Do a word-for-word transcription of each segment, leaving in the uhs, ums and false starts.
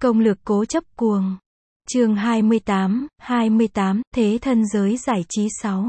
Công lược cố chấp cuồng. Chương hai mươi tám, hai mươi tám, Thế thân giới giải trí sáu.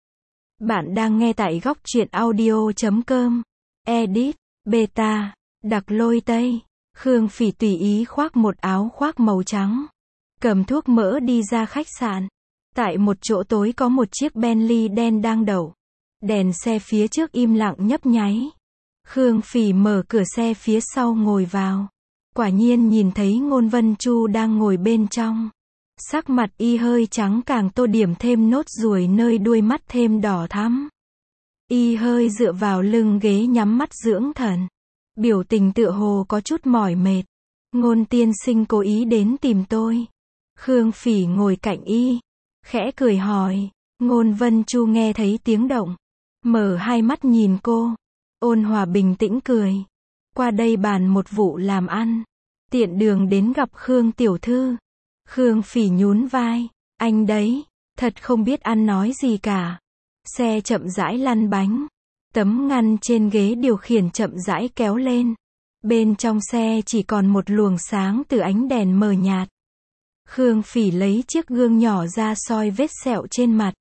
Bạn đang nghe tại góc truyện audio chấm com. Edit, beta, đặc lôi tây. Khương Phỉ tùy ý khoác một áo khoác màu trắng. Cầm thuốc mỡ đi ra khách sạn. Tại một chỗ tối có một chiếc Bentley đen đang đậu. Đèn xe phía trước im lặng nhấp nháy. Khương Phỉ mở cửa xe phía sau ngồi vào. Quả nhiên nhìn thấy Ngôn Vân Chu đang ngồi bên trong. Sắc mặt y hơi trắng, càng tô điểm thêm nốt ruồi nơi đuôi mắt thêm đỏ thắm. Y hơi dựa vào lưng ghế nhắm mắt dưỡng thần. Biểu tình tựa hồ có chút mỏi mệt. Ngôn tiên sinh cố ý đến tìm tôi. Khương Phỉ ngồi cạnh y. Khẽ cười hỏi. Ngôn Vân Chu nghe thấy tiếng động. Mở hai mắt nhìn cô. Ôn hòa bình tĩnh cười. Qua đây bàn một vụ làm ăn. Tiện đường đến gặp Khương tiểu thư. Khương Phỉ nhún vai. Anh đấy. Thật không biết ăn nói gì cả. Xe chậm rãi lăn bánh. Tấm ngăn trên ghế điều khiển chậm rãi kéo lên. Bên trong xe chỉ còn một luồng sáng từ ánh đèn mờ nhạt. Khương Phỉ lấy chiếc gương nhỏ ra soi vết sẹo trên mặt.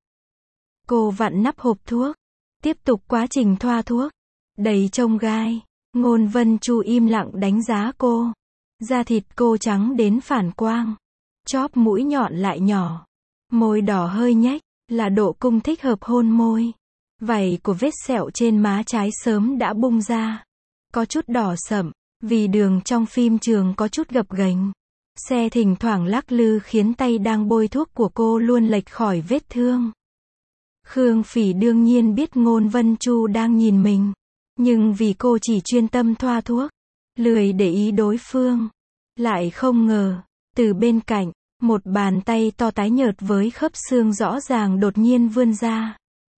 Cô vặn nắp hộp thuốc. Tiếp tục quá trình thoa thuốc. Đầy chông gai. Ngôn Vân Chu im lặng đánh giá cô. Da thịt cô trắng đến phản quang. Chóp mũi nhọn lại nhỏ. Môi đỏ hơi nhếch, là độ cung thích hợp hôn môi. Vảy của vết sẹo trên má trái sớm đã bung ra. Có chút đỏ sậm, vì đường trong phim trường có chút gập ghềnh. Xe thỉnh thoảng lắc lư khiến tay đang bôi thuốc của cô luôn lệch khỏi vết thương. Khương Phỉ đương nhiên biết Ngôn Vân Chu đang nhìn mình. Nhưng vì cô chỉ chuyên tâm thoa thuốc, lười để ý đối phương. Lại không ngờ, từ bên cạnh, một bàn tay to tái nhợt với khớp xương rõ ràng đột nhiên vươn ra.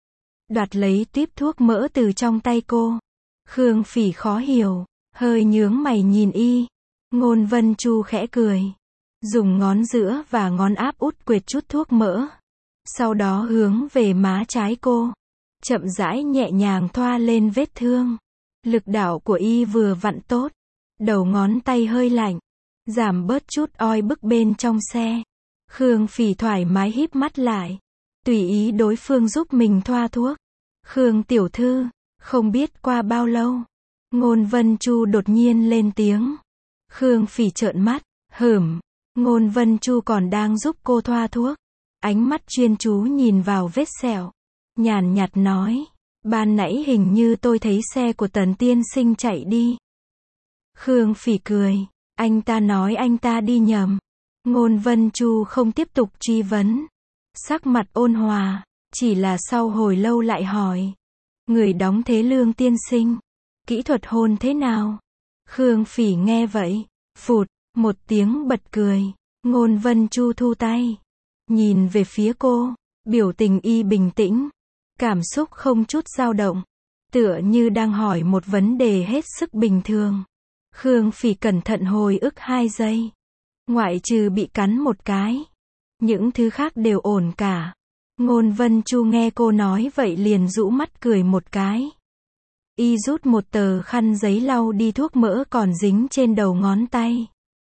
Đoạt lấy tuýp thuốc mỡ từ trong tay cô. Khương Phỉ khó hiểu, hơi nhướng mày nhìn y. Ngôn Vân Chu khẽ cười. Dùng ngón giữa và ngón áp út quệt chút thuốc mỡ. Sau đó hướng về má trái cô. Chậm rãi nhẹ nhàng thoa lên vết thương. Lực đạo của y vừa vặn tốt. Đầu ngón tay hơi lạnh. Giảm bớt chút oi bức bên trong xe. Khương Phỉ thoải mái híp mắt lại. Tùy ý đối phương giúp mình thoa thuốc. Khương tiểu thư, không biết qua bao lâu. Ngôn Vân Chu đột nhiên lên tiếng. Khương Phỉ trợn mắt, hửm. Ngôn Vân Chu còn đang giúp cô thoa thuốc. Ánh mắt chuyên chú nhìn vào vết sẹo. Nhàn nhạt nói. Ban nãy hình như tôi thấy xe của Tần tiên sinh chạy đi. Khương Phỉ cười. Anh ta nói anh ta đi nhầm. Ngôn Vân Chu không tiếp tục truy vấn. Sắc mặt ôn hòa. Chỉ là sau hồi lâu lại hỏi. Người đóng thế Lương tiên sinh. Kỹ thuật hôn thế nào? Khương Phỉ nghe vậy. Phụt, một tiếng bật cười. Ngôn Vân Chu thu tay. Nhìn về phía cô. Biểu tình y bình tĩnh. Cảm xúc không chút dao động. Tựa như đang hỏi một vấn đề hết sức bình thường. Khương Phỉ cẩn thận hồi ức hai giây. Ngoại trừ bị cắn một cái. Những thứ khác đều ổn cả. Ngôn Vân Chu nghe cô nói vậy liền rũ mắt cười một cái. Y rút một tờ khăn giấy lau đi thuốc mỡ còn dính trên đầu ngón tay.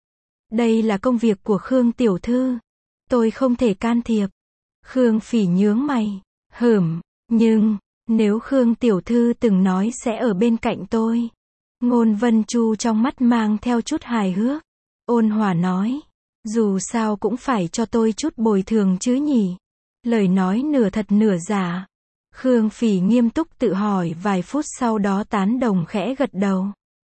Đây là công việc của Khương tiểu thư. Tôi không thể can thiệp. Khương Phỉ nhướng mày. Hửm, nhưng, nếu Khương tiểu thư từng nói sẽ ở bên cạnh tôi. Ngôn Vân Chu trong mắt mang theo chút hài hước. Ôn hòa nói. Dù sao cũng phải cho tôi chút bồi thường chứ nhỉ. Lời nói nửa thật nửa giả. Khương Phỉ nghiêm túc tự hỏi vài phút sau đó tán đồng khẽ gật đầu.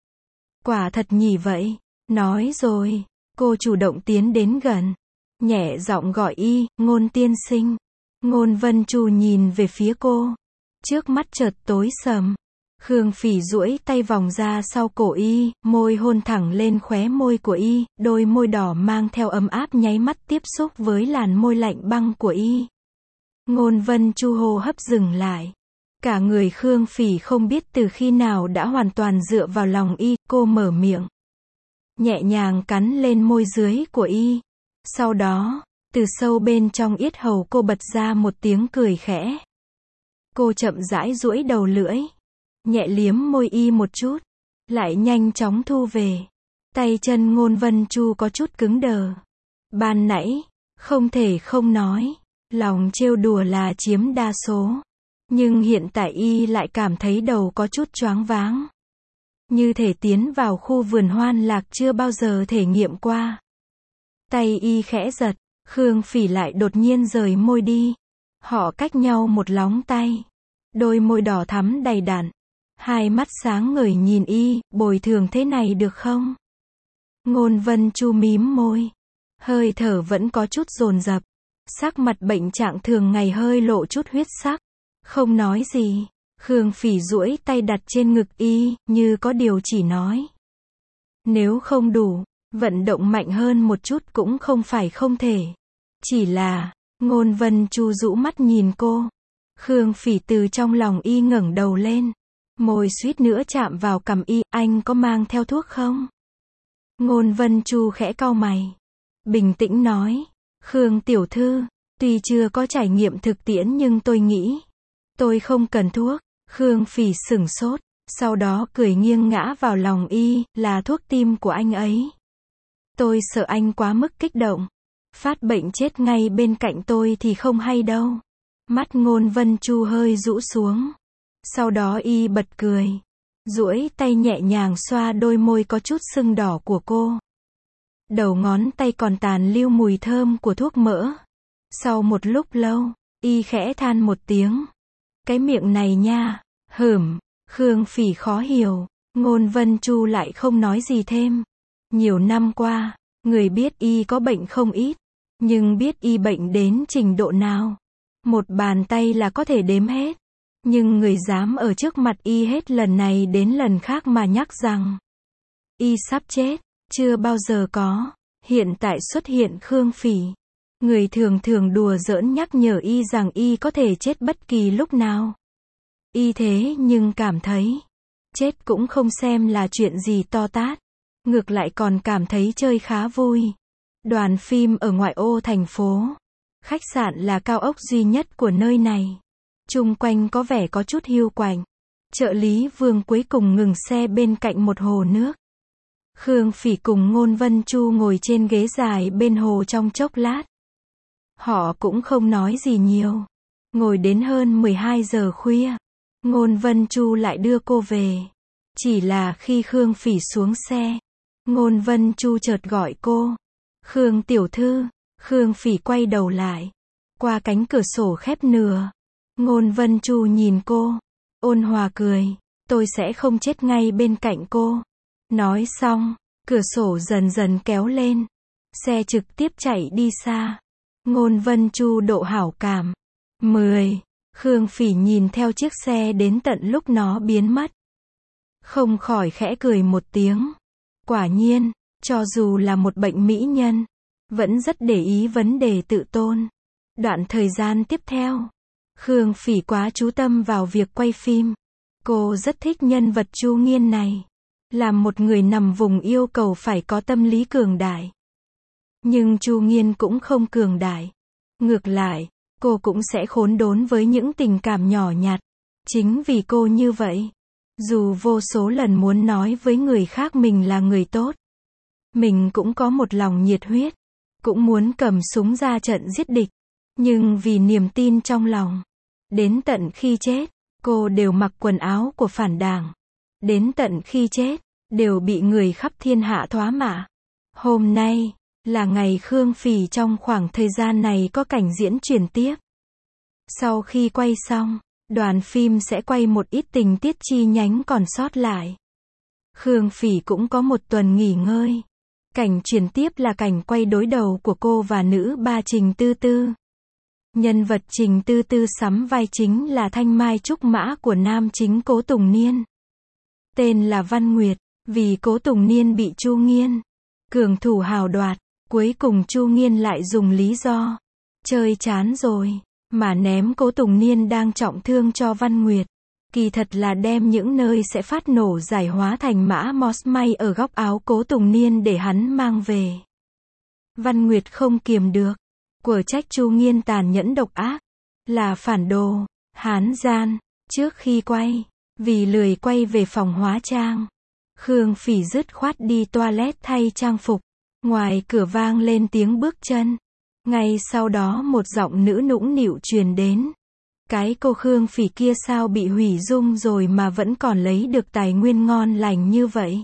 Quả thật nhỉ vậy. Nói rồi. Cô chủ động tiến đến gần. Nhẹ giọng gọi y, Ngôn tiên sinh. Ngôn Vân Chu nhìn về phía cô. Trước mắt chợt tối sầm. Khương Phỉ duỗi tay vòng ra sau cổ y, môi hôn thẳng lên khóe môi của y, đôi môi đỏ mang theo ấm áp nháy mắt tiếp xúc với làn môi lạnh băng của y. Ngôn Vân Chu hô hấp dừng lại. Cả người Khương Phỉ không biết từ khi nào đã hoàn toàn dựa vào lòng y, cô mở miệng. Nhẹ nhàng cắn lên môi dưới của y. Sau đó, từ sâu bên trong yết hầu cô bật ra một tiếng cười khẽ. Cô chậm rãi duỗi đầu lưỡi. Nhẹ liếm môi y một chút. Lại nhanh chóng thu về. Tay chân Ngôn Vân Chu có chút cứng đờ. Ban nãy, không thể không nói, lòng trêu đùa là chiếm đa số. Nhưng hiện tại y lại cảm thấy đầu có chút choáng váng. Như thể tiến vào khu vườn hoan lạc chưa bao giờ thể nghiệm qua. Tay y khẽ giật, Khương Phỉ lại đột nhiên rời môi đi. Họ cách nhau một lóng tay. Đôi môi đỏ thắm đầy đặn. Hai mắt sáng ngời nhìn y, bồi thường thế này được không? Ngôn Vân Chu mím môi. Hơi thở vẫn có chút dồn dập. Sắc mặt bệnh trạng thường ngày hơi lộ chút huyết sắc. Không nói gì. Khương Phỉ duỗi tay đặt trên ngực y, như có điều chỉ nói. Nếu không đủ, vận động mạnh hơn một chút cũng không phải không thể. Chỉ là, Ngôn Vân Chu rũ mắt nhìn cô. Khương Phỉ từ trong lòng y ngẩng đầu lên. Môi suýt nữa chạm vào cằm y, anh có mang theo thuốc không? Ngôn Vân Chu khẽ cau mày. Bình tĩnh nói. Khương tiểu thư, tuy chưa có trải nghiệm thực tiễn nhưng tôi nghĩ. Tôi không cần thuốc. Khương Phỉ sửng sốt. Sau đó cười nghiêng ngã vào lòng y, là thuốc tim của anh ấy. Tôi sợ anh quá mức kích động. Phát bệnh chết ngay bên cạnh tôi thì không hay đâu. Mắt Ngôn Vân Chu hơi rũ xuống. Sau đó y bật cười. Duỗi tay nhẹ nhàng xoa đôi môi có chút sưng đỏ của cô. Đầu ngón tay còn tàn lưu mùi thơm của thuốc mỡ. Sau một lúc lâu, y khẽ than một tiếng. Cái miệng này nha, hửm. Khương Phỉ khó hiểu. Ngôn Vân Chu lại không nói gì thêm. Nhiều năm qua, người biết y có bệnh không ít. Nhưng biết y bệnh đến trình độ nào, một bàn tay là có thể đếm hết. Nhưng người dám ở trước mặt y hết lần này đến lần khác mà nhắc rằng y sắp chết, chưa bao giờ có. Hiện tại xuất hiện Khương Phỉ. Người thường thường đùa giỡn nhắc nhở y rằng y có thể chết bất kỳ lúc nào. Y thế nhưng cảm thấy, chết cũng không xem là chuyện gì to tát. Ngược lại còn cảm thấy chơi khá vui. Đoàn phim ở ngoại ô thành phố. Khách sạn là cao ốc duy nhất của nơi này. Chung quanh có vẻ có chút hiu quạnh. Trợ lý Vương cuối cùng ngừng xe bên cạnh một hồ nước. Khương Phỉ cùng Ngôn Vân Chu ngồi trên ghế dài bên hồ trong chốc lát. Họ cũng không nói gì nhiều. Ngồi đến hơn mười hai giờ khuya. Ngôn Vân Chu lại đưa cô về. Chỉ là khi Khương Phỉ xuống xe, Ngôn Vân Chu chợt gọi cô. Khương tiểu thư. Khương Phỉ quay đầu lại. Qua cánh cửa sổ khép nửa. Ngôn Vân Chu nhìn cô. Ôn hòa cười. Tôi sẽ không chết ngay bên cạnh cô. Nói xong, cửa sổ dần dần kéo lên. Xe trực tiếp chạy đi xa. Ngôn Vân Chu độ hảo cảm. mười. Khương Phỉ nhìn theo chiếc xe đến tận lúc nó biến mất. Không khỏi khẽ cười một tiếng. Quả nhiên, cho dù là một bệnh mỹ nhân, vẫn rất để ý vấn đề tự tôn. Đoạn thời gian tiếp theo, Khương Phỉ quá chú tâm vào việc quay phim. Cô rất thích nhân vật Chu Nghiên này. Làm một người nằm vùng yêu cầu phải có tâm lý cường đại. Nhưng Chu Nghiên cũng không cường đại. Ngược lại, cô cũng sẽ khốn đốn với những tình cảm nhỏ nhặt. Chính vì cô như vậy, dù vô số lần muốn nói với người khác mình là người tốt, mình cũng có một lòng nhiệt huyết, cũng muốn cầm súng ra trận giết địch, nhưng vì niềm tin trong lòng, đến tận khi chết, cô đều mặc quần áo của phản đảng. Đến tận khi chết, đều bị người khắp thiên hạ thoá mạ. Hôm nay, là ngày Khương Phỉ trong khoảng thời gian này có cảnh diễn chuyển tiếp. Sau khi quay xong, đoàn phim sẽ quay một ít tình tiết chi nhánh còn sót lại. Khương Phỉ cũng có một tuần nghỉ ngơi. Cảnh chuyển tiếp là cảnh quay đối đầu của cô và nữ ba Trình Tư Tư. Nhân vật Trình Tư Tư sắm vai chính là thanh mai trúc mã của nam chính Cố Tùng Niên. Tên là Văn Nguyệt, vì Cố Tùng Niên bị Chu Nghiên cường thủ hào đoạt, cuối cùng Chu Nghiên lại dùng lý do chơi chán rồi mà ném Cố Tùng Niên đang trọng thương cho Văn Nguyệt. Kỳ thật là đem những nơi sẽ phát nổ giải hóa thành mã Moss may ở góc áo Cố Tùng Niên để hắn mang về. Văn Nguyệt không kiềm được, quở trách Chu Nghiên tàn nhẫn độc ác, là phản đồ, hán gian. Trước khi quay, vì lười quay về phòng hóa trang, Khương Phỉ dứt khoát đi toilet thay trang phục. Ngoài cửa vang lên tiếng bước chân. Ngay sau đó một giọng nữ nũng nịu truyền đến. Cái cô Khương Phỉ kia sao bị hủy dung rồi mà vẫn còn lấy được tài nguyên ngon lành như vậy?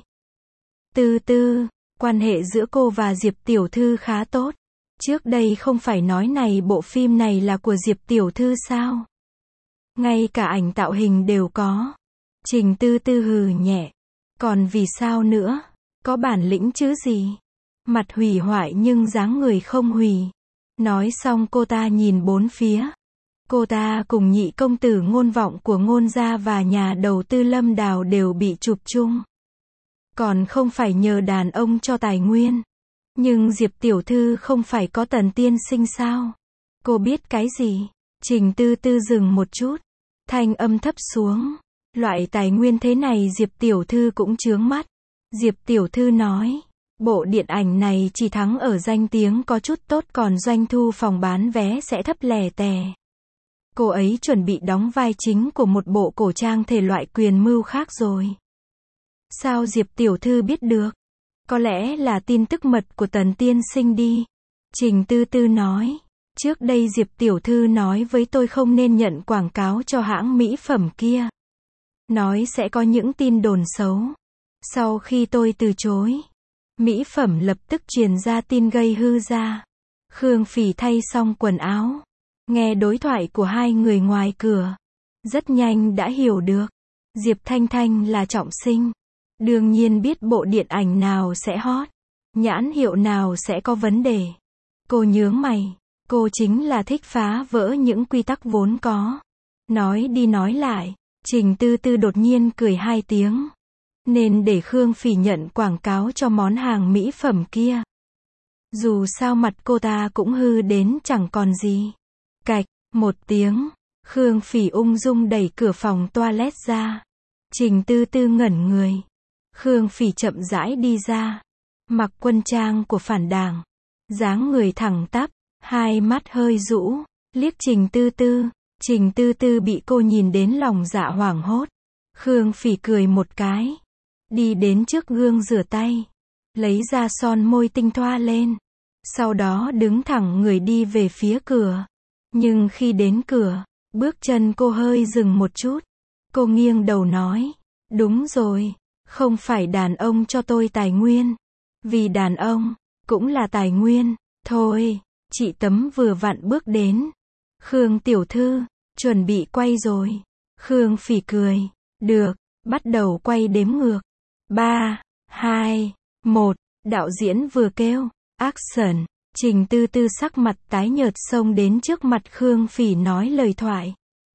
Tư tư, quan hệ giữa cô và Diệp tiểu thư khá tốt. Trước đây không phải nói này bộ phim này là của Diệp tiểu thư sao? Ngay cả ảnh tạo hình đều có. Trình Tư Tư hừ nhẹ. Còn vì sao nữa? Có bản lĩnh chứ gì? Mặt hủy hoại nhưng dáng người không hủy. Nói xong cô ta nhìn bốn phía. Cô ta cùng nhị công tử Ngôn Vọng của Ngôn gia và nhà đầu tư Lâm Đào đều bị chụp chung. Còn không phải nhờ đàn ông cho tài nguyên. Nhưng Diệp tiểu thư không phải có Tần tiên sinh sao? Cô biết cái gì? Trình Tư Tư dừng một chút. Thanh âm thấp xuống. Loại tài nguyên thế này Diệp tiểu thư cũng chướng mắt. Diệp tiểu thư nói. Bộ điện ảnh này chỉ thắng ở danh tiếng có chút tốt, còn doanh thu phòng bán vé sẽ thấp lè tè. Cô ấy chuẩn bị đóng vai chính của một bộ cổ trang thể loại quyền mưu khác rồi. Sao Diệp tiểu thư biết được? Có lẽ là tin tức mật của Tần tiên sinh đi. Trình Tư Tư nói. Trước đây Diệp tiểu thư nói với tôi không nên nhận quảng cáo cho hãng mỹ phẩm kia. Nói sẽ có những tin đồn xấu. Sau khi tôi từ chối, mỹ phẩm lập tức truyền ra tin gây hư ra. Khương Phỉ thay xong quần áo. Nghe đối thoại của hai người ngoài cửa. Rất nhanh đã hiểu được. Diệp Thanh Thanh là trọng sinh. Đương nhiên biết bộ điện ảnh nào sẽ hot. Nhãn hiệu nào sẽ có vấn đề. Cô nhướng mày. Cô chính là thích phá vỡ những quy tắc vốn có. Nói đi nói lại. Trình Tư Tư đột nhiên cười hai tiếng. Nên để Khương Phỉ nhận quảng cáo cho món hàng mỹ phẩm kia. Dù sao mặt cô ta cũng hư đến chẳng còn gì. Cạch, một tiếng. Khương Phỉ ung dung đẩy cửa phòng toilet ra. Trình Tư Tư ngẩn người. Khương Phỉ chậm rãi đi ra. Mặc quân trang của phản đảng. Dáng người thẳng tắp. Hai mắt hơi rũ. Liếc Trình Tư Tư. Trình Tư Tư bị cô nhìn đến lòng dạ hoảng hốt. Khương Phỉ cười một cái. Đi đến trước gương rửa tay. Lấy ra son môi tinh thoa lên. Sau đó đứng thẳng người đi về phía cửa. Nhưng khi đến cửa, bước chân cô hơi dừng một chút. Cô nghiêng đầu nói. Đúng rồi, không phải đàn ông cho tôi tài nguyên. Vì đàn ông, cũng là tài nguyên. Thôi, chị Tấm vừa vặn bước đến. Khương tiểu thư, chuẩn bị quay rồi. Khương Phỉ cười. Được, bắt đầu quay đếm ngược. ba, hai, một, đạo diễn vừa kêu. Action. Trình Tư Tư sắc mặt tái nhợt xông đến trước mặt Khương Phỉ nói lời thoại.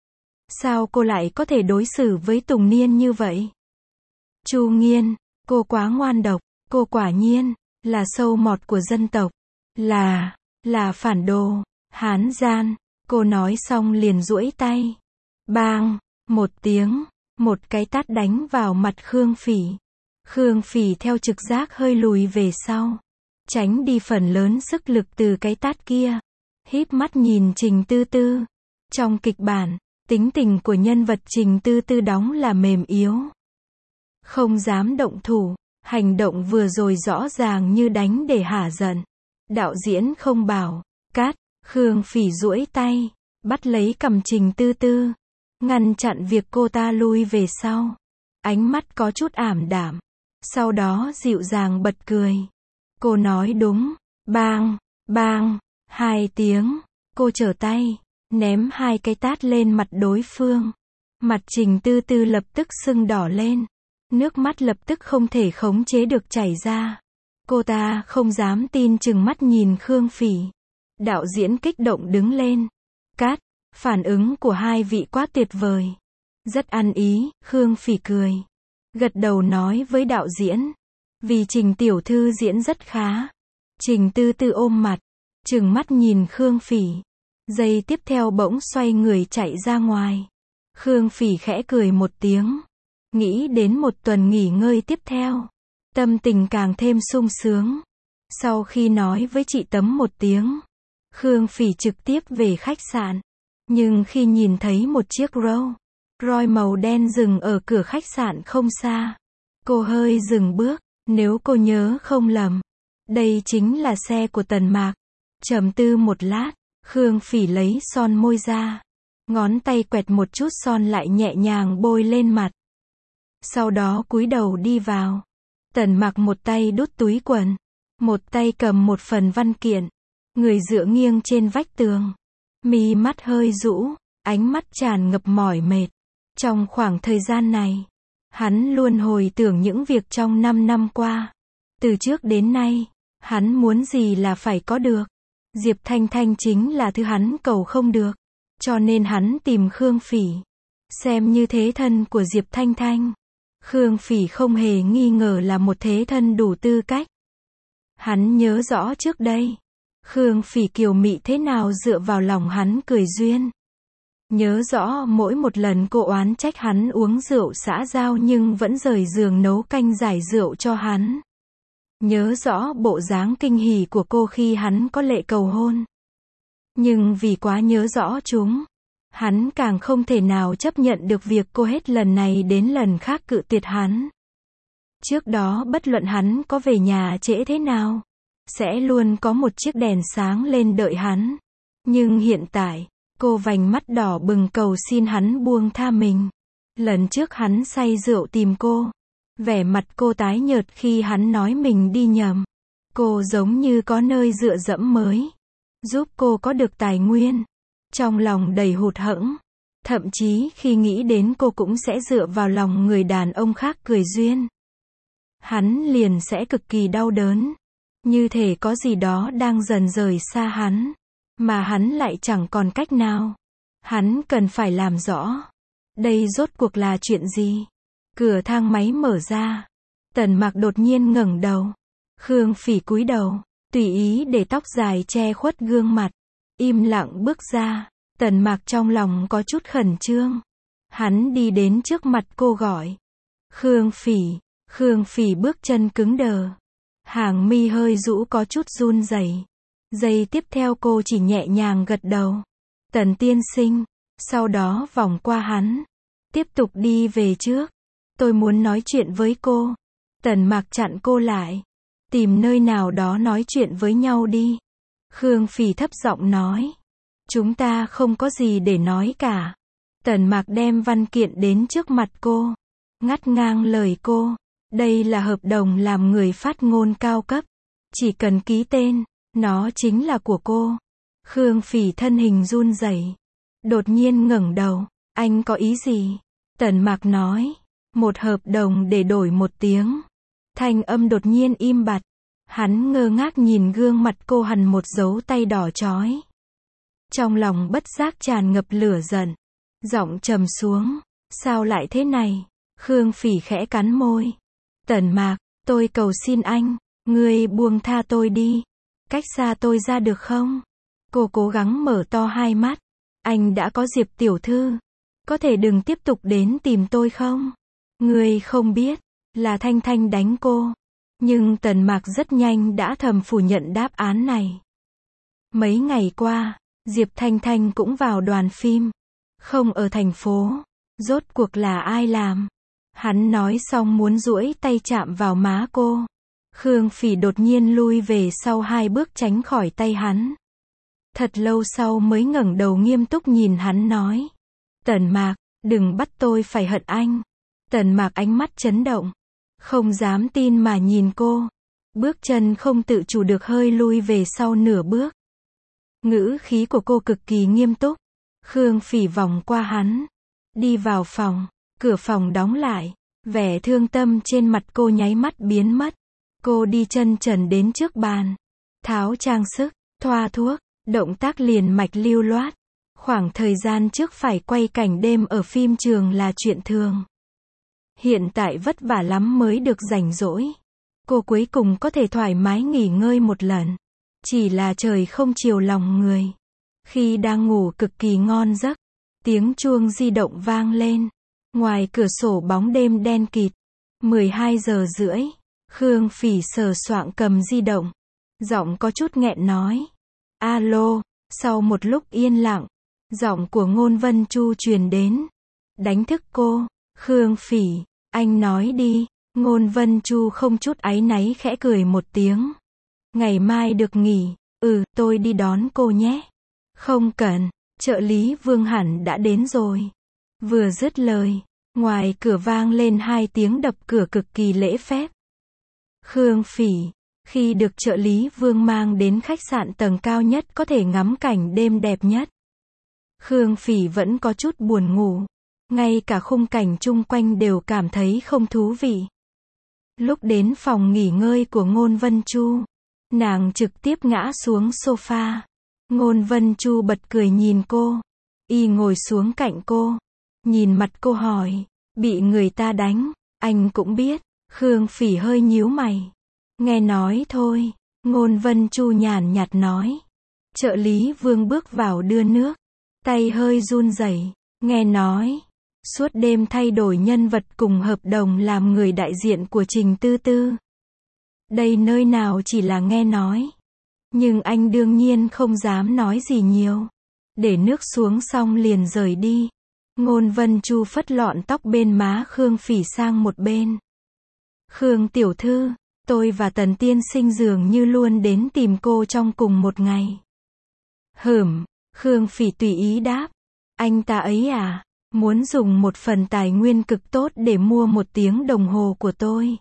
Sao cô lại có thể đối xử với Tùng Niên như vậy? Chu Nghiên, cô quá ngoan độc, cô quả nhiên là sâu mọt của dân tộc, là là phản đồ, hán gian. Cô nói xong liền duỗi tay. Bang, một tiếng, một cái tát đánh vào mặt Khương Phỉ. Khương Phỉ theo trực giác hơi lùi về sau. Tránh đi phần lớn sức lực từ cái tát kia. Híp mắt nhìn Trình Tư Tư. Trong kịch bản, tính tình của nhân vật Trình Tư Tư đóng là mềm yếu. Không dám động thủ. Hành động vừa rồi rõ ràng như đánh để hả giận. Đạo diễn không bảo. Cát. Khương Phỉ duỗi tay. Bắt lấy cằm Trình Tư Tư. Ngăn chặn việc cô ta lui về sau. Ánh mắt có chút ảm đạm. Sau đó dịu dàng bật cười. Cô nói đúng. Bang, bang, hai tiếng. Cô trở tay, ném hai cái tát lên mặt đối phương. Mặt Trình Tư Tư lập tức sưng đỏ lên. Nước mắt lập tức không thể khống chế được chảy ra. Cô ta không dám tin chừng mắt nhìn Khương Phỉ. Đạo diễn kích động đứng lên. Cát, phản ứng của hai vị quá tuyệt vời. Rất ăn ý, Khương Phỉ cười. Gật đầu nói với đạo diễn. Vì Trình tiểu thư diễn rất khá. Trình Tư Tư ôm mặt, trừng mắt nhìn Khương Phỉ. Giây tiếp theo bỗng xoay người chạy ra ngoài. Khương Phỉ khẽ cười một tiếng. Nghĩ đến một tuần nghỉ ngơi tiếp theo. Tâm tình càng thêm sung sướng. Sau khi nói với chị Tấm một tiếng, Khương Phỉ trực tiếp về khách sạn. Nhưng khi nhìn thấy một chiếc Rolls Royce màu đen dừng ở cửa khách sạn không xa, Cô hơi dừng bước, nếu cô nhớ không lầm, đây chính là xe của Tần Mạc. Trầm tư một lát, Khương Phỉ lấy son môi ra, ngón tay quẹt một chút son lại nhẹ nhàng bôi lên mặt. Sau đó cúi đầu đi vào. Tần Mạc một tay đút túi quần, một tay cầm một phần văn kiện, người dựa nghiêng trên vách tường, mí mắt hơi rũ, ánh mắt tràn ngập mỏi mệt. Trong khoảng thời gian này, hắn luôn hồi tưởng những việc trong năm năm qua. Từ trước đến nay, hắn muốn gì là phải có được. Diệp Thanh Thanh chính là thứ hắn cầu không được. Cho nên hắn tìm Khương Phỉ. Xem như thế thân của Diệp Thanh Thanh. Khương Phỉ không hề nghi ngờ là một thế thân đủ tư cách. Hắn nhớ rõ trước đây, Khương Phỉ kiều mị thế nào dựa vào lòng hắn cười duyên. Nhớ rõ mỗi một lần cô oán trách hắn uống rượu xã giao nhưng vẫn rời giường nấu canh giải rượu cho hắn. Nhớ rõ bộ dáng kinh hỉ của cô khi hắn có lệ cầu hôn. Nhưng vì quá nhớ rõ chúng, hắn càng không thể nào chấp nhận được việc cô hết lần này đến lần khác cự tuyệt hắn. Trước đó bất luận hắn có về nhà trễ thế nào, sẽ luôn có một chiếc đèn sáng lên đợi hắn. Nhưng hiện tại, cô vành mắt đỏ bừng cầu xin hắn buông tha mình. Lần trước hắn say rượu tìm cô, vẻ mặt cô tái nhợt khi hắn nói mình đi nhầm. Cô giống như có nơi dựa dẫm mới, giúp cô có được tài nguyên. Trong lòng đầy hụt hẫng, thậm chí khi nghĩ đến cô cũng sẽ dựa vào lòng người đàn ông khác cười duyên, hắn liền sẽ cực kỳ đau đớn. Như thể có gì đó đang dần rời xa hắn, mà hắn lại chẳng còn cách nào. Hắn cần phải làm rõ, đây rốt cuộc là chuyện gì. Cửa thang máy mở ra. Tần Mạc đột nhiên ngẩng đầu. Khương Phỉ cúi đầu, tùy ý để tóc dài che khuất gương mặt, im lặng bước ra. Tần Mạc trong lòng có chút khẩn trương. Hắn đi đến trước mặt cô gọi. Khương Phỉ. Khương Phỉ bước chân cứng đờ. Hàng mi hơi rũ có chút run rẩy. Giây tiếp theo cô chỉ nhẹ nhàng gật đầu. Tần tiên sinh. Sau đó vòng qua hắn, tiếp tục đi về trước. Tôi muốn nói chuyện với cô. Tần Mạc chặn cô lại. Tìm nơi nào đó nói chuyện với nhau đi. Khương Phỉ thấp giọng nói. Chúng ta không có gì để nói cả. Tần Mạc đem văn kiện đến trước mặt cô, ngắt ngang lời cô. Đây là hợp đồng làm người phát ngôn cao cấp. Chỉ cần ký tên, nó chính là của cô. Khương Phỉ thân hình run rẩy, đột nhiên ngẩng đầu. Anh có ý gì? Tần Mạc nói. Một hợp đồng để đổi một tiếng. Thanh âm đột nhiên im bặt. Hắn ngơ ngác nhìn gương mặt cô hằn một dấu tay đỏ chói. Trong lòng bất giác tràn ngập lửa giận. Giọng trầm xuống. Sao lại thế này? Khương Phỉ khẽ cắn môi. Tần Mạc, tôi cầu xin anh, ngươi buông tha tôi đi. Cách xa tôi ra được không? Cô cố gắng mở to hai mắt. Anh đã có Diệp tiểu thư. Có thể đừng tiếp tục đến tìm tôi không? Ngươi không biết, là Thanh Thanh đánh cô. Nhưng Tần Mạc rất nhanh đã thầm phủ nhận đáp án này. Mấy ngày qua, Diệp Thanh Thanh cũng vào đoàn phim. Không ở thành phố. Rốt cuộc là ai làm? Hắn nói xong muốn duỗi tay chạm vào má cô. Khương Phỉ đột nhiên lui về sau hai bước tránh khỏi tay hắn. Thật lâu sau mới ngẩng đầu nghiêm túc nhìn hắn nói. Tần Mạc, đừng bắt tôi phải hận anh. Tần Mạc ánh mắt chấn động. Không dám tin mà nhìn cô. Bước chân không tự chủ được hơi lui về sau nửa bước. Ngữ khí của cô cực kỳ nghiêm túc. Khương Phỉ vòng qua hắn, đi vào phòng. Cửa phòng đóng lại. Vẻ thương tâm trên mặt cô nháy mắt biến mất. Cô đi chân trần đến trước bàn, tháo trang sức, thoa thuốc, động tác liền mạch lưu loát. Khoảng thời gian trước phải quay cảnh đêm ở phim trường là chuyện thường. Hiện tại vất vả lắm mới được rảnh rỗi. Cô cuối cùng có thể thoải mái nghỉ ngơi một lần. Chỉ là trời không chiều lòng người. Khi đang ngủ cực kỳ ngon giấc, tiếng chuông di động vang lên. Ngoài cửa sổ bóng đêm đen kịt. mười hai giờ rưỡi. Khương Phỉ sờ soạng cầm di động. Giọng có chút nghẹn nói. Alo. Sau một lúc yên lặng, giọng của Ngôn Vân Chu truyền đến. Đánh thức cô. Khương Phỉ, anh nói đi. Ngôn Vân Chu không chút áy náy khẽ cười một tiếng. Ngày mai được nghỉ, ừ, tôi đi đón cô nhé. Không cần, trợ lý Vương hẳn đã đến rồi. Vừa dứt lời, ngoài cửa vang lên hai tiếng đập cửa cực kỳ lễ phép. Khương Phỉ, khi được trợ lý Vương mang đến khách sạn tầng cao nhất có thể ngắm cảnh đêm đẹp nhất, Khương Phỉ vẫn có chút buồn ngủ. Ngay cả khung cảnh chung quanh đều cảm thấy không thú vị. Lúc đến phòng nghỉ ngơi của Ngôn Vân Chu, nàng trực tiếp ngã xuống sofa. Ngôn Vân Chu bật cười nhìn cô. Y ngồi xuống cạnh cô. Nhìn mặt cô hỏi, bị người ta đánh, anh cũng biết. Khương Phỉ hơi nhíu mày. Nghe nói thôi, Ngôn Vân Chu nhàn nhạt nói. Trợ lý Vương bước vào đưa nước. Tay hơi run rẩy. Nghe nói, suốt đêm thay đổi nhân vật cùng hợp đồng làm người đại diện của Trình Tư Tư. Đây nơi nào chỉ là nghe nói. Nhưng anh đương nhiên không dám nói gì nhiều. Để nước xuống xong liền rời đi. Ngôn Vân Chu phất lọn tóc bên má Khương Phỉ sang một bên. Khương tiểu thư, tôi và Tần tiên sinh dường như luôn đến tìm cô trong cùng một ngày. Hửm, Khương Phỉ tùy ý đáp. Anh ta ấy à, muốn dùng một phần tài nguyên cực tốt để mua một tiếng đồng hồ của tôi.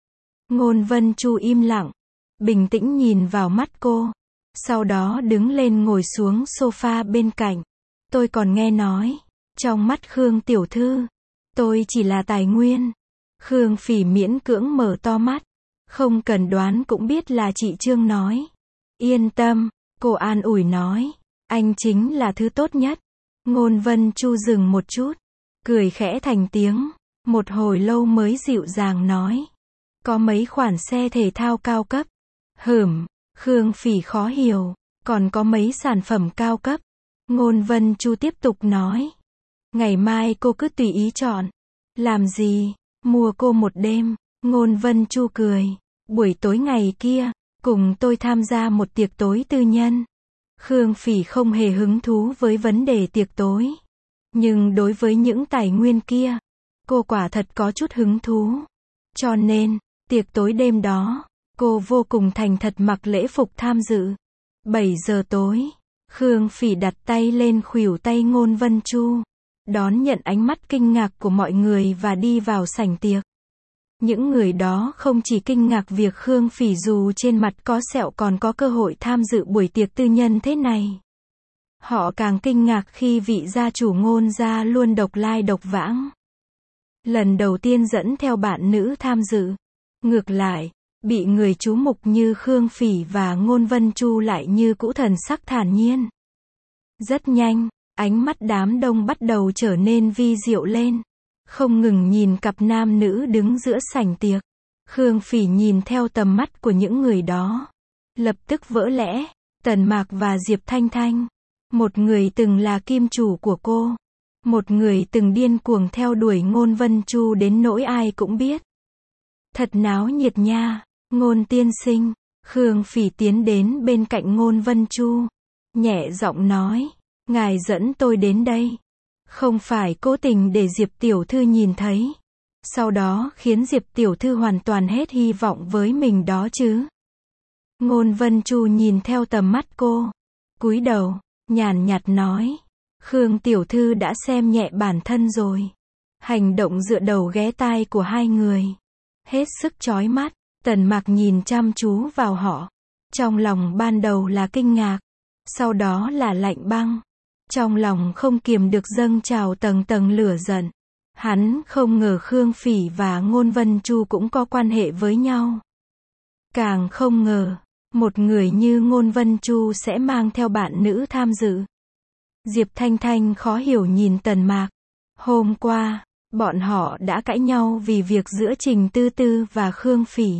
Ngôn Vân Chu im lặng, bình tĩnh nhìn vào mắt cô. Sau đó đứng lên ngồi xuống sofa bên cạnh. Tôi còn nghe nói, trong mắt Khương tiểu thư, tôi chỉ là tài nguyên. Khương Phỉ miễn cưỡng mở to mắt. Không cần đoán cũng biết là chị Trương nói. Yên tâm, cô an ủi nói. Anh chính là thứ tốt nhất. Ngôn Vân Chu dừng một chút, cười khẽ thành tiếng. Một hồi lâu mới dịu dàng nói. Có mấy khoản xe thể thao cao cấp. Hửm, Khương Phỉ khó hiểu. Còn có mấy sản phẩm cao cấp. Ngôn Vân Chu tiếp tục nói. Ngày mai cô cứ tùy ý chọn. Làm gì? Mua cô một đêm. Ngôn Vân Chu cười. Buổi tối ngày kia, cùng tôi tham gia một tiệc tối tư nhân. Khương Phỉ không hề hứng thú với vấn đề tiệc tối. Nhưng đối với những tài nguyên kia, cô quả thật có chút hứng thú. Cho nên, tiệc tối đêm đó, cô vô cùng thành thật mặc lễ phục tham dự. bảy giờ tối, Khương Phỉ đặt tay lên khuỷu tay Ngôn Vân Chu, đón nhận ánh mắt kinh ngạc của mọi người và đi vào sảnh tiệc. Những người đó không chỉ kinh ngạc việc Khương Phỉ dù trên mặt có sẹo còn có cơ hội tham dự buổi tiệc tư nhân thế này. Họ càng kinh ngạc khi vị gia chủ Ngôn gia luôn độc lai độc vãng. Lần đầu tiên dẫn theo bạn nữ tham dự. Ngược lại, bị người chú mục như Khương Phỉ và Ngôn Vân Chu lại như cũ thần sắc thản nhiên. Rất nhanh, ánh mắt đám đông bắt đầu trở nên vi diệu lên. Không ngừng nhìn cặp nam nữ đứng giữa sảnh tiệc. Khương Phỉ nhìn theo tầm mắt của những người đó. Lập tức vỡ lẽ. Tần Mạc và Diệp Thanh Thanh. Một người từng là kim chủ của cô. Một người từng điên cuồng theo đuổi Ngôn Vân Chu đến nỗi ai cũng biết. Thật náo nhiệt nha. Ngôn tiên sinh. Khương Phỉ tiến đến bên cạnh Ngôn Vân Chu. Nhẹ giọng nói. Ngài dẫn tôi đến đây. Không phải cố tình để Diệp tiểu thư nhìn thấy. Sau đó khiến Diệp tiểu thư hoàn toàn hết hy vọng với mình đó chứ. Ngôn Vân Chu nhìn theo tầm mắt cô. Cúi đầu, nhàn nhạt nói. Khương tiểu thư đã xem nhẹ bản thân rồi. Hành động dựa đầu ghé tai của hai người. Hết sức chói mắt. Tần Mạc nhìn chăm chú vào họ. Trong lòng ban đầu là kinh ngạc. Sau đó là lạnh băng. Trong lòng không kiềm được dâng trào tầng tầng lửa giận. Hắn không ngờ Khương Phỉ và Ngôn Vân Chu cũng có quan hệ với nhau. Càng không ngờ, một người như Ngôn Vân Chu sẽ mang theo bạn nữ tham dự. Diệp Thanh Thanh khó hiểu nhìn Tần Mạc. Hôm qua, bọn họ đã cãi nhau vì việc giữa Trình Tư Tư và Khương Phỉ.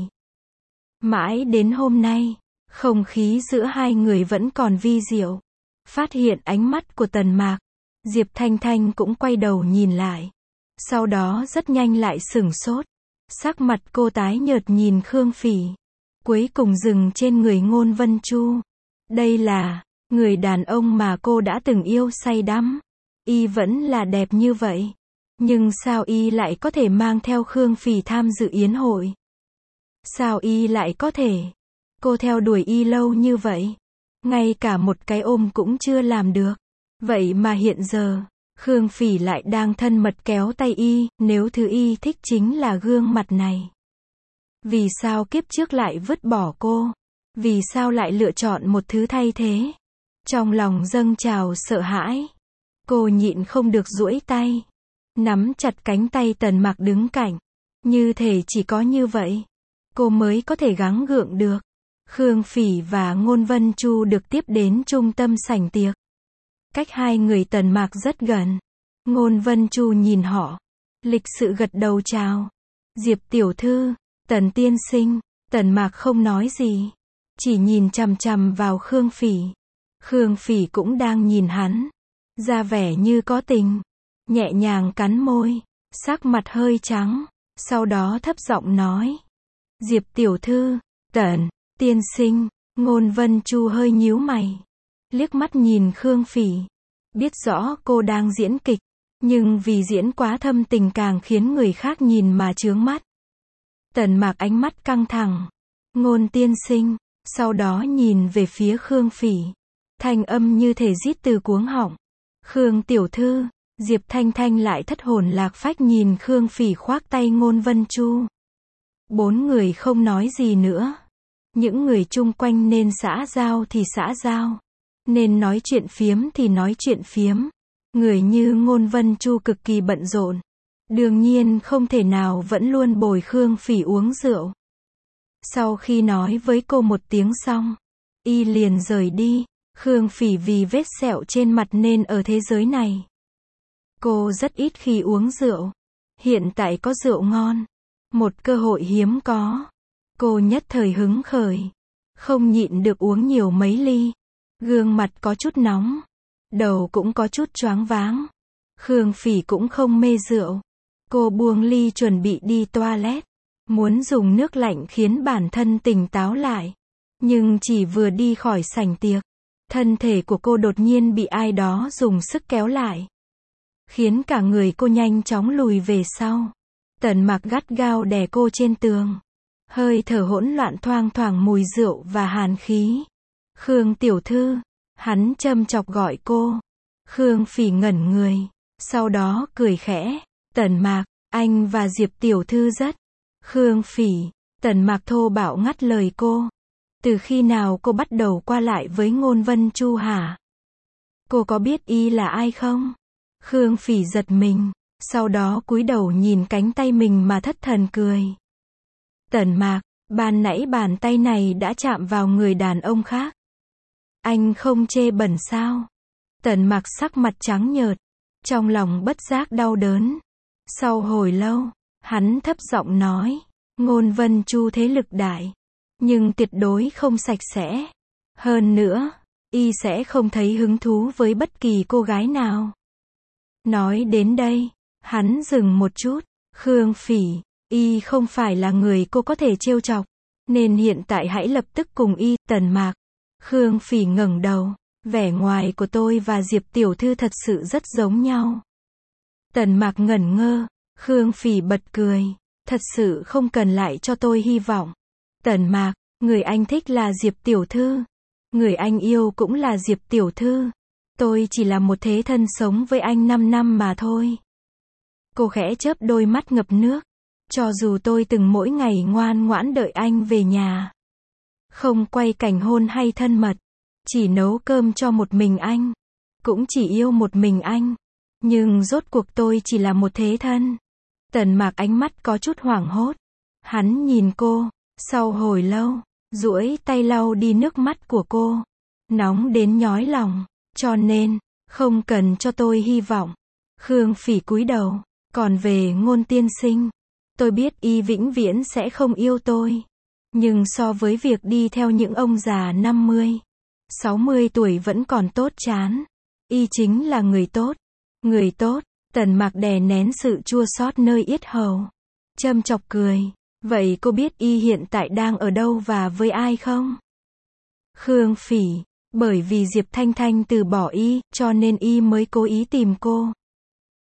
Mãi đến hôm nay, không khí giữa hai người vẫn còn vi diệu. Phát hiện ánh mắt của Tần Mạc, Diệp Thanh Thanh cũng quay đầu nhìn lại. Sau đó rất nhanh lại sửng sốt. Sắc mặt cô tái nhợt nhìn Khương Phỉ. Cuối cùng dừng trên người Ngôn Vân Chu. Đây là người đàn ông mà cô đã từng yêu say đắm. Y vẫn là đẹp như vậy. Nhưng sao y lại có thể mang theo Khương Phỉ tham dự yến hội? Sao y lại có thể? Cô theo đuổi y lâu như vậy, ngay cả một cái ôm cũng chưa làm được. Vậy mà hiện giờ, Khương Phỉ lại đang thân mật kéo tay y, nếu thứ y thích chính là gương mặt này. Vì sao kiếp trước lại vứt bỏ cô? Vì sao lại lựa chọn một thứ thay thế? Trong lòng dâng trào sợ hãi. Cô nhịn không được duỗi tay, nắm chặt cánh tay Tần Mạc đứng cạnh. Như thể chỉ có như vậy, cô mới có thể gắng gượng được. Khương Phỉ và Ngôn Vân Chu được tiếp đến trung tâm sảnh tiệc. Cách hai người Tần Mạc rất gần. Ngôn Vân Chu nhìn họ, lịch sự gật đầu chào. Diệp tiểu thư, Tần tiên sinh. Tần Mạc không nói gì, chỉ nhìn chằm chằm vào Khương Phỉ. Khương Phỉ cũng đang nhìn hắn, ra vẻ như có tình, nhẹ nhàng cắn môi, sắc mặt hơi trắng, sau đó thấp giọng nói. Diệp tiểu thư, Tần tiên sinh. Ngôn Vân Chu hơi nhíu mày, liếc mắt nhìn Khương Phỉ, biết rõ cô đang diễn kịch, nhưng vì diễn quá thâm tình càng khiến người khác nhìn mà chướng mắt. Tần Mạc ánh mắt căng thẳng. Ngôn tiên sinh, sau đó nhìn về phía Khương Phỉ, thanh âm như thể rít từ cuống họng. Khương tiểu thư. Diệp Thanh Thanh lại thất hồn lạc phách nhìn Khương Phỉ khoác tay Ngôn Vân Chu. Bốn người không nói gì nữa. Những người chung quanh nên xã giao thì xã giao, nên nói chuyện phiếm thì nói chuyện phiếm. Người như Ngôn Vân Chu cực kỳ bận rộn, đương nhiên không thể nào vẫn luôn bồi Khương Phỉ uống rượu. Sau khi nói với cô một tiếng xong, y liền rời đi. Khương Phỉ vì vết sẹo trên mặt nên ở thế giới này, cô rất ít khi uống rượu. Hiện tại có rượu ngon, một cơ hội hiếm có, cô nhất thời hứng khởi, không nhịn được uống nhiều mấy ly. Gương mặt có chút nóng, đầu cũng có chút choáng váng. Khương Phỉ cũng không mê rượu. Cô buông ly chuẩn bị đi toilet, muốn dùng nước lạnh khiến bản thân tỉnh táo lại. Nhưng chỉ vừa đi khỏi sảnh tiệc, thân thể của cô đột nhiên bị ai đó dùng sức kéo lại, khiến cả người cô nhanh chóng lùi về sau. Tần Mạc gắt gao đè cô trên tường, hơi thở hỗn loạn thoang thoảng mùi rượu và hàn khí. Khương tiểu thư, hắn châm chọc gọi cô. Khương Phỉ ngẩn người, sau đó cười khẽ. Tần Mạc, anh và Diệp tiểu thư rất. Khương Phỉ. Tần Mạc thô bạo ngắt lời cô. Từ khi nào cô bắt đầu qua lại với Ngôn Vân Chu hả? Cô có biết y là ai không? Khương Phỉ giật mình, sau đó cúi đầu nhìn cánh tay mình mà thất thần cười. Tần Mạc, ban nãy bàn tay này đã chạm vào người đàn ông khác. Anh không chê bẩn sao? Tần Mạc sắc mặt trắng nhợt, trong lòng bất giác đau đớn. Sau hồi lâu, hắn thấp giọng nói. Ngôn Vân Chu thế lực đại, nhưng tuyệt đối không sạch sẽ. Hơn nữa, y sẽ không thấy hứng thú với bất kỳ cô gái nào. Nói đến đây, hắn dừng một chút. Khương Phỉ, y không phải là người cô có thể trêu chọc, nên hiện tại hãy lập tức cùng y. Tần Mạc. Khương Phỉ ngẩng đầu, vẻ ngoài của tôi và Diệp tiểu thư thật sự rất giống nhau. Tần Mạc ngẩn ngơ. Khương Phỉ bật cười. Thật sự không cần lại cho tôi hy vọng. Tần Mạc, người anh thích là Diệp tiểu thư, người anh yêu cũng là Diệp tiểu thư. Tôi chỉ là một thế thân sống với anh năm năm mà thôi. Cô khẽ chớp đôi mắt ngập nước. Cho dù tôi từng mỗi ngày ngoan ngoãn đợi anh về nhà, không quay cảnh hôn hay thân mật, chỉ nấu cơm cho một mình anh, cũng chỉ yêu một mình anh, nhưng rốt cuộc tôi chỉ là một thế thân. Tần Mạc ánh mắt có chút hoảng hốt. Hắn nhìn cô, sau hồi lâu, duỗi tay lau đi nước mắt của cô. Nóng đến nhói lòng, cho nên, không cần cho tôi hy vọng. Khương Phỉ cúi đầu. Còn về Ngôn tiên sinh, tôi biết y vĩnh viễn sẽ không yêu tôi. Nhưng so với việc đi theo những ông già năm mươi, sáu mươi tuổi vẫn còn tốt chán, y chính là người tốt. Người tốt. Tần Mạc đè nén sự chua xót nơi yết hầu, châm chọc cười. Vậy cô biết y hiện tại đang ở đâu và với ai không? Khương Phỉ. Bởi vì Diệp Thanh Thanh từ bỏ y, cho nên y mới cố ý tìm cô.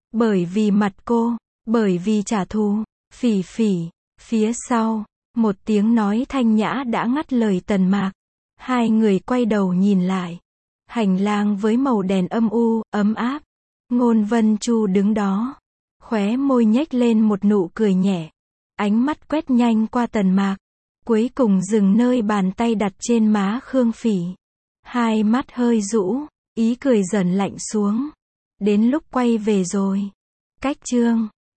Bởi vì mặt cô, bởi vì trả thù. Phỉ phỉ, phía sau, một tiếng nói thanh nhã đã ngắt lời Tần Mạc. Hai người quay đầu nhìn lại. Hành lang với màu đèn âm u, ấm áp. Ngôn Vân Chu đứng đó. Khóe môi nhếch lên một nụ cười nhẹ. Ánh mắt quét nhanh qua Tần Mạc. Cuối cùng dừng nơi bàn tay đặt trên má Khương Phỉ. Hai mắt hơi rũ, ý cười dần lạnh xuống. Đến lúc quay về rồi. Cách chương